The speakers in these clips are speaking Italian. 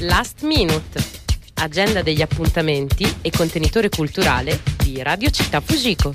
Last Minute, agenda degli appuntamenti e contenitore culturale di Radio Città Fugico.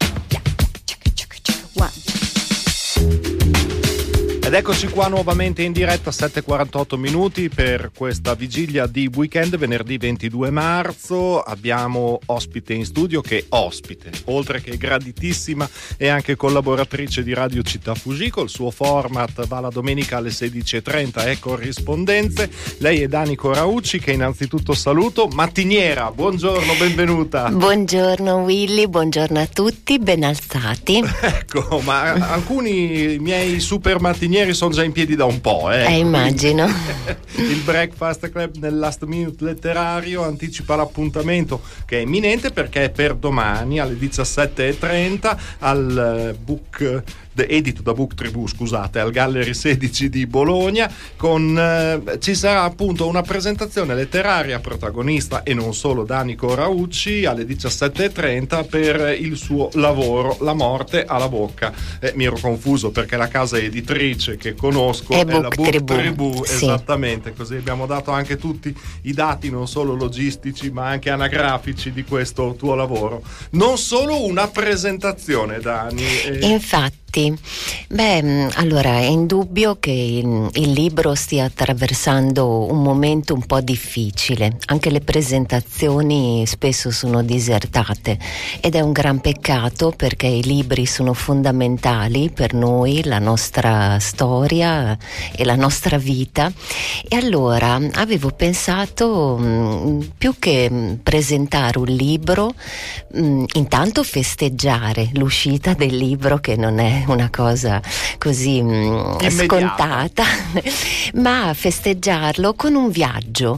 Ed eccoci qua nuovamente in diretta, 7:48 minuti per questa vigilia di weekend, venerdì 22 marzo. Abbiamo ospite in studio che ospite, oltre che graditissima, è anche collaboratrice di Radio Città Fugico. Il suo format va la domenica alle 16:30, è Corrispondenze. Lei è Dani Coraucci, che innanzitutto saluto. Mattiniera, buongiorno, benvenuta. Buongiorno Willy, buongiorno a tutti, ben alzati. Ecco, ma alcuni miei super mattinieri sono già in piedi da un po', immagino. Il Breakfast Club nel Last Minute letterario anticipa l'appuntamento che è imminente, perché è per domani alle 17:30 al book edito da Book Tribù, al Gallery 16 di Bologna, ci sarà appunto una presentazione letteraria, protagonista e non solo Dani Coraucci, alle 17:30 per il suo lavoro La morte alla bocca. Mi ero confuso perché la casa editrice che conosco è la Book Tribù, sì. Esattamente, così abbiamo dato anche tutti i dati, non solo logistici ma anche anagrafici di questo tuo lavoro. Non solo una presentazione, Dani. Infatti, allora è indubbio che il libro stia attraversando un momento un po' difficile. Anche le presentazioni spesso sono disertate ed è un gran peccato, perché i libri sono fondamentali per noi, la nostra storia e la nostra vita. E allora avevo pensato, più che presentare un libro, intanto festeggiare l'uscita del libro, che non è una cosa così scontata, ma festeggiarlo con un viaggio,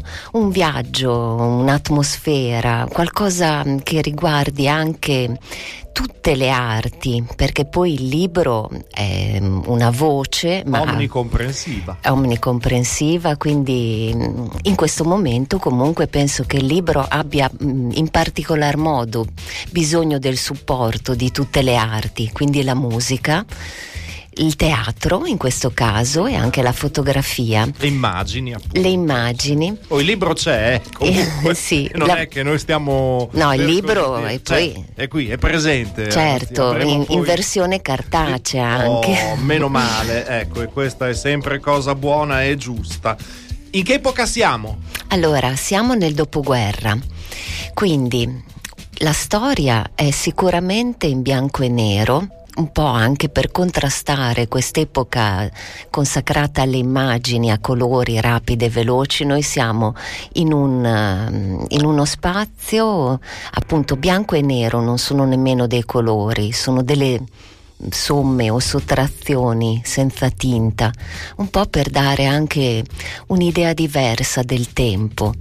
un'atmosfera, qualcosa che riguardi anche tutte le arti, perché poi il libro è una voce omnicomprensiva, quindi in questo momento comunque penso che il libro abbia in particolar modo bisogno del supporto di tutte le arti, quindi la musica, il teatro in questo caso, e anche la fotografia, le immagini appunto. Il libro c'è, comunque sì, non è che noi stiamo il libro e poi è qui, è presente, certo, in versione cartacea anche. Meno male, ecco, e questa è sempre cosa buona e giusta. In che epoca siamo? Allora, siamo nel dopoguerra, quindi la storia è sicuramente in bianco e nero, un po' anche per contrastare quest'epoca consacrata alle immagini a colori rapide e veloci. Noi siamo in uno spazio appunto bianco e nero, non sono nemmeno dei colori, sono delle somme o sottrazioni senza tinta, un po' per dare anche un'idea diversa del tempo.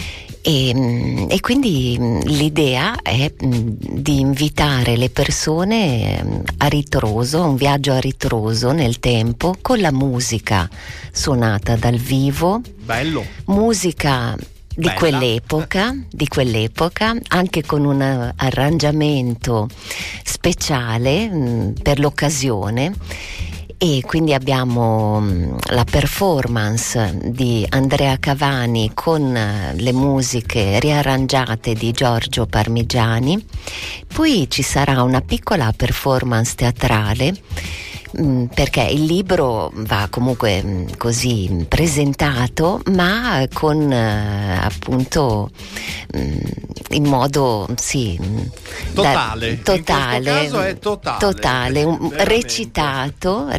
E quindi l'idea è di invitare le persone a ritroso, un viaggio a ritroso nel tempo, con la musica suonata dal vivo. Bello. Musica di quell'epoca, anche con un arrangiamento speciale per l'occasione. E quindi abbiamo la performance di Andrea Cavani con le musiche riarrangiate di Giorgio Parmigiani. Poi ci sarà una piccola performance teatrale, perché il libro va comunque così presentato, ma con appunto in modo totale. In questo caso è totale, recitato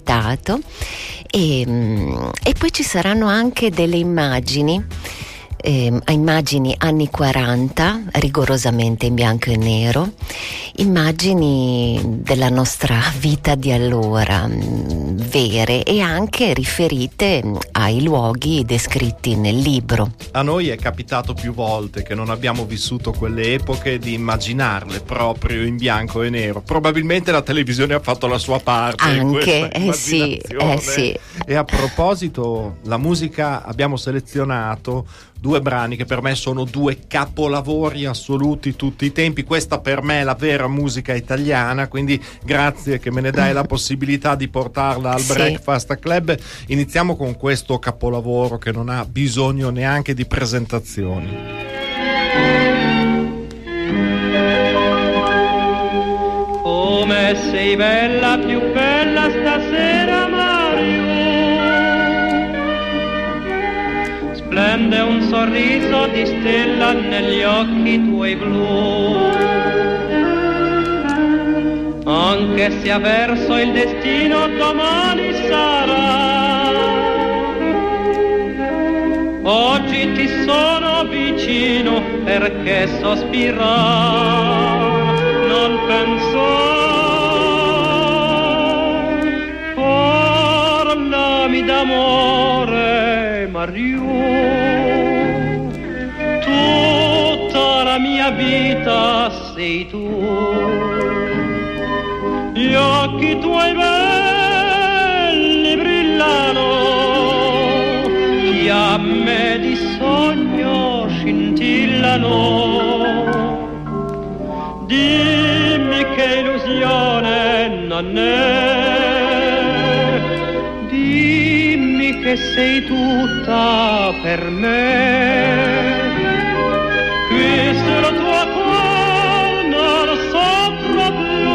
e poi ci saranno anche delle immagini anni 40, rigorosamente in bianco e nero, immagini della nostra vita di allora, vere e anche riferite ai luoghi descritti nel libro. A noi è capitato più volte, che non abbiamo vissuto quelle epoche, di immaginarle proprio in bianco e nero. Probabilmente la televisione ha fatto la sua parte anche, in sì. E a proposito, la musica, abbiamo selezionato due brani che per me sono due capolavori assoluti tutti i tempi. Questa per me è la vera musica italiana, quindi grazie che me ne dai la possibilità di portarla al Breakfast Club. Iniziamo con questo capolavoro che non ha bisogno neanche di presentazioni. Come sei bella, più bella stasera, Mario. Splende un sorriso di stella negli occhi tuoi blu. Anche se avverso il destino domani sarà, oggi ti sono vicino perché sospirar non pensò. Parlami d'amore, Mario, tutta la mia vita sei tu. Gli occhi tuoi belli brillano, fiamme di sogno scintillano. Dimmi che illusione non è, dimmi che sei tutta per me. Qui sulla tua cuore non soffro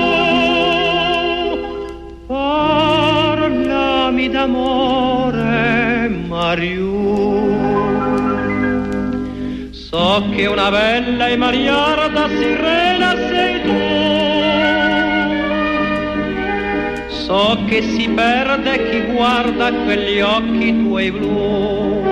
più. Parlami d'amore, Mario. So che una bella e mariarda sirena sei tu. So che si perde chi guarda quegli occhi tuoi blu.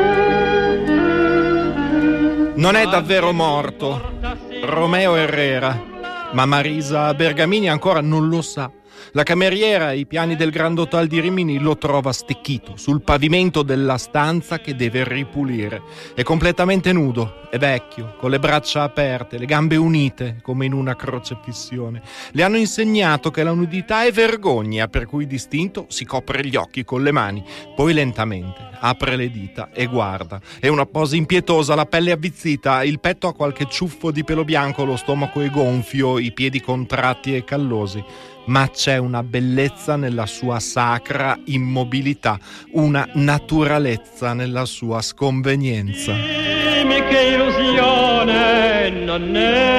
Non è davvero morto Romeo Herrera, ma Marisa Bergamini ancora non lo sa. La cameriera ai piani del Grand Hotel di Rimini lo trova stecchito sul pavimento della stanza che deve ripulire. È completamente nudo, è vecchio, con le braccia aperte, le gambe unite come in una crocefissione. Le hanno insegnato che la nudità è vergogna, per cui distinto si copre gli occhi con le mani, poi lentamente apre le dita e guarda. È una posa impietosa, la pelle avvizzita, il petto ha qualche ciuffo di pelo bianco, lo stomaco è gonfio, i piedi contratti e callosi. Ma c'è una bellezza nella sua sacra immobilità, una naturalezza nella sua sconvenienza. Dimmi che illusione non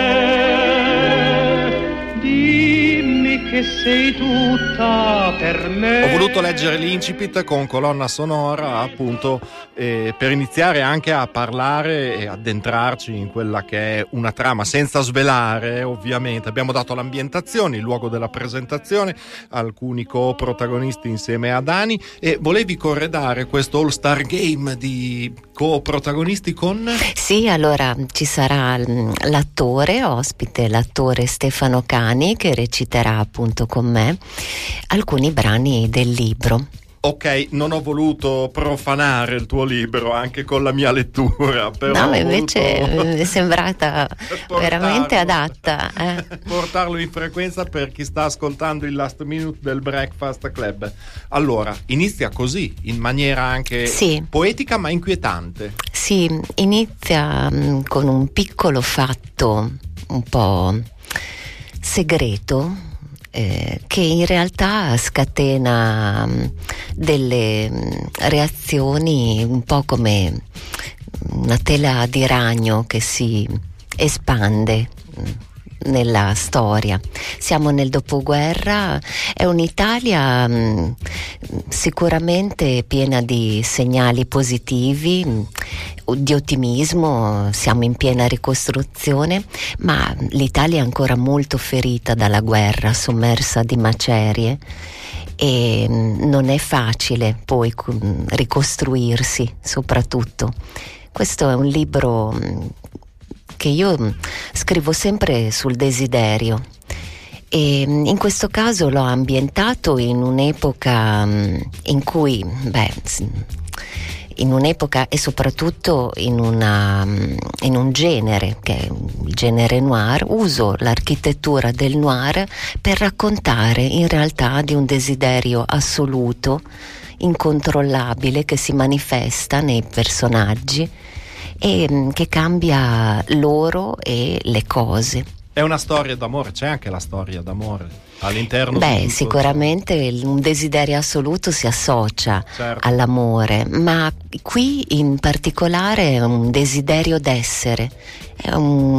è, dimmi che sei tutta per me. Ho voluto leggere l'incipit con colonna sonora appunto per iniziare anche a parlare e addentrarci in quella che è una trama, senza svelare ovviamente. Abbiamo dato l'ambientazione, il luogo della presentazione, alcuni co-protagonisti insieme ad Ani, e volevi corredare questo All-Star Game di co-protagonisti con? Sì, allora ci sarà l'attore ospite, l'attore Stefano Cani, che reciterà appunto con me alcuni brani del libro. Ok, non ho voluto profanare il tuo libro anche con la mia lettura, però no, invece mi è sembrata veramente adatta. Portarlo in frequenza per chi sta ascoltando il Last Minute del Breakfast Club. Allora, inizia così, in maniera anche poetica ma inquietante. Sì, inizia con un piccolo fatto un po' segreto, che in realtà scatena delle reazioni un po' come una tela di ragno che si espande nella storia. Siamo nel dopoguerra, è un'Italia sicuramente piena di segnali positivi, di ottimismo, siamo in piena ricostruzione, ma l'Italia è ancora molto ferita dalla guerra, sommersa di macerie, e non è facile poi ricostruirsi, soprattutto. Questo è un libro che io scrivo sempre sul desiderio, e in questo caso l'ho ambientato in un'epoca in cui, in un'epoca e soprattutto in un genere che è il genere noir. Uso l'architettura del noir per raccontare in realtà di un desiderio assoluto, incontrollabile, che si manifesta nei personaggi e che cambia loro e le cose. È una storia d'amore, c'è anche la storia d'amore all'interno di tutto. Sicuramente un desiderio assoluto si associa, certo, all'amore, ma qui in particolare è un desiderio d'essere, è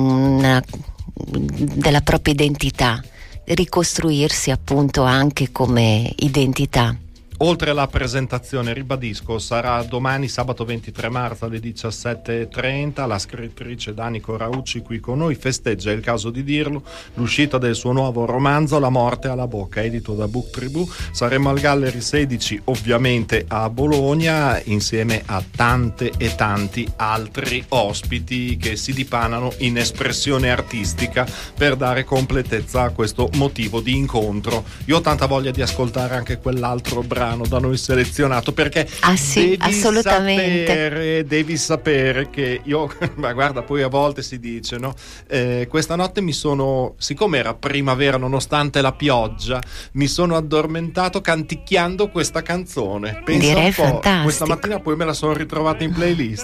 della propria identità, ricostruirsi appunto anche come identità. Oltre alla presentazione, ribadisco, sarà domani sabato 23 marzo alle 17:30. La scrittrice Dani Coraucci qui con noi festeggia, è il caso di dirlo, l'uscita del suo nuovo romanzo La morte alla bocca, edito da Book Tribù. Saremo al Gallery 16, ovviamente a Bologna, insieme a tante e tanti altri ospiti che si dipanano in espressione artistica per dare completezza a questo motivo di incontro. Io ho tanta voglia di ascoltare anche quell'altro brano da noi selezionato, perché sì, assolutamente devi sapere che io ma guarda, poi a volte si dice, no, questa notte siccome era primavera nonostante la pioggia, mi sono addormentato canticchiando questa canzone. Pensa direi un po', fantastico. questa mattina poi me la sono ritrovata in playlist.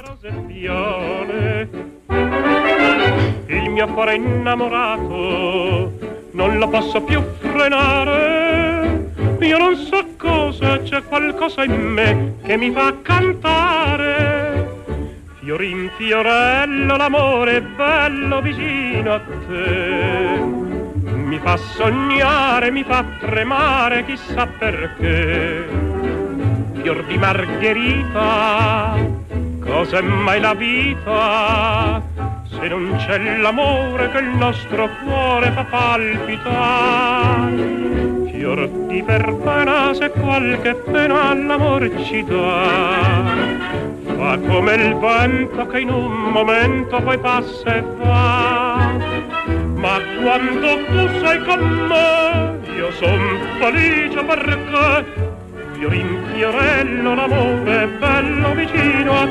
Il mio cuore innamorato non lo posso più frenare. Io non so cosa, c'è qualcosa in me che mi fa cantare. Fiorin fiorello, l'amore è bello vicino a te. Mi fa sognare, mi fa tremare, chissà perché. Fior di margherita, cos'è mai la vita se non c'è l'amore che il nostro cuore fa palpitare? Fior di verbena, se qualche pena l'amore ci dà, fa come il vento che in un momento poi passa e va. Ma quando tu sei con me, io son felice perché fiorin fiorello, l'amore è bello vicino a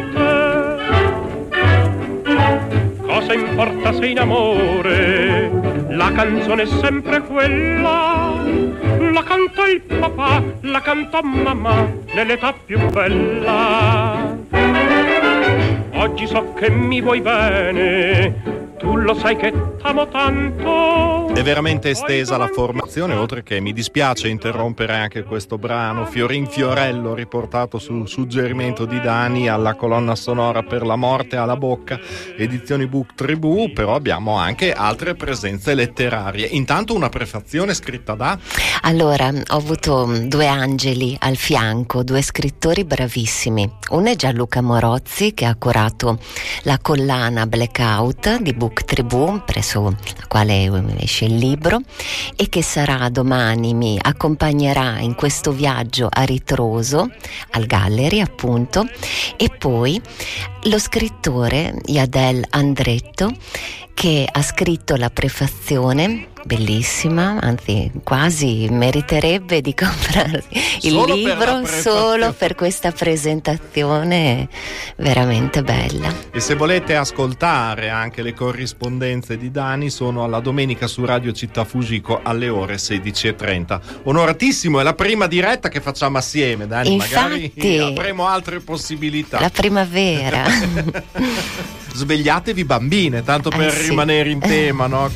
te. Cosa importa se in amore la canzone è sempre quella? La canta il papà, la canta mamma nell'età più bella. Oggi so che mi vuoi bene, tu lo sai che t'amo tanto. È veramente estesa la formazione, oltre che mi dispiace interrompere anche questo brano Fiorin Fiorello, riportato sul suggerimento di Dani alla colonna sonora per La morte alla bocca, edizioni Book Tribù. Però abbiamo anche altre presenze letterarie. Intanto una prefazione scritta da... Allora, ho avuto due angeli al fianco, due scrittori bravissimi. Uno è Gianluca Morozzi, che ha curato la collana Blackout di Book Tribù, presso la quale esce il libro, e che sarà domani, mi accompagnerà in questo viaggio a ritroso al Gallery appunto. E poi lo scrittore Yadel Andretto, che ha scritto la prefazione bellissima, anzi quasi meriterebbe di comprare il libro solo per questa presentazione veramente bella. E se volete ascoltare anche le corrispondenze di Dani, sono alla domenica su Radio Città Fujiko alle ore 16:30. Onoratissimo, è la prima diretta che facciamo assieme, Dani. Infatti, magari avremo altre possibilità. La primavera. Svegliatevi bambine, tanto per rimanere in tema, no?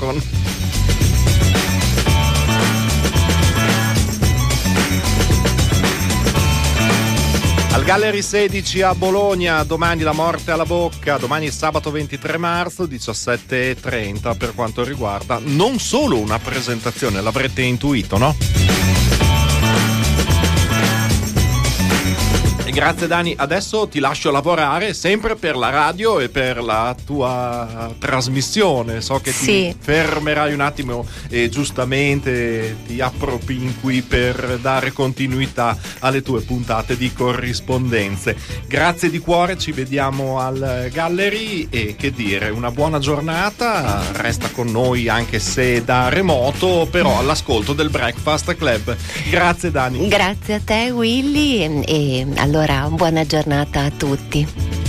Al Gallery 16 a Bologna, domani La morte alla bocca, domani è sabato 23 marzo 17:30, per quanto riguarda non solo una presentazione, l'avrete intuito, no? Grazie Dani, adesso ti lascio lavorare sempre per la radio e per la tua trasmissione. So che ti fermerai un attimo e giustamente ti appropri qui per dare continuità alle tue puntate di corrispondenze. Grazie di cuore, ci vediamo al Gallery e che dire, una buona giornata, resta con noi anche se da remoto, però all'ascolto del Breakfast Club. Grazie Dani. Grazie a te Willy, e allora buona giornata a tutti.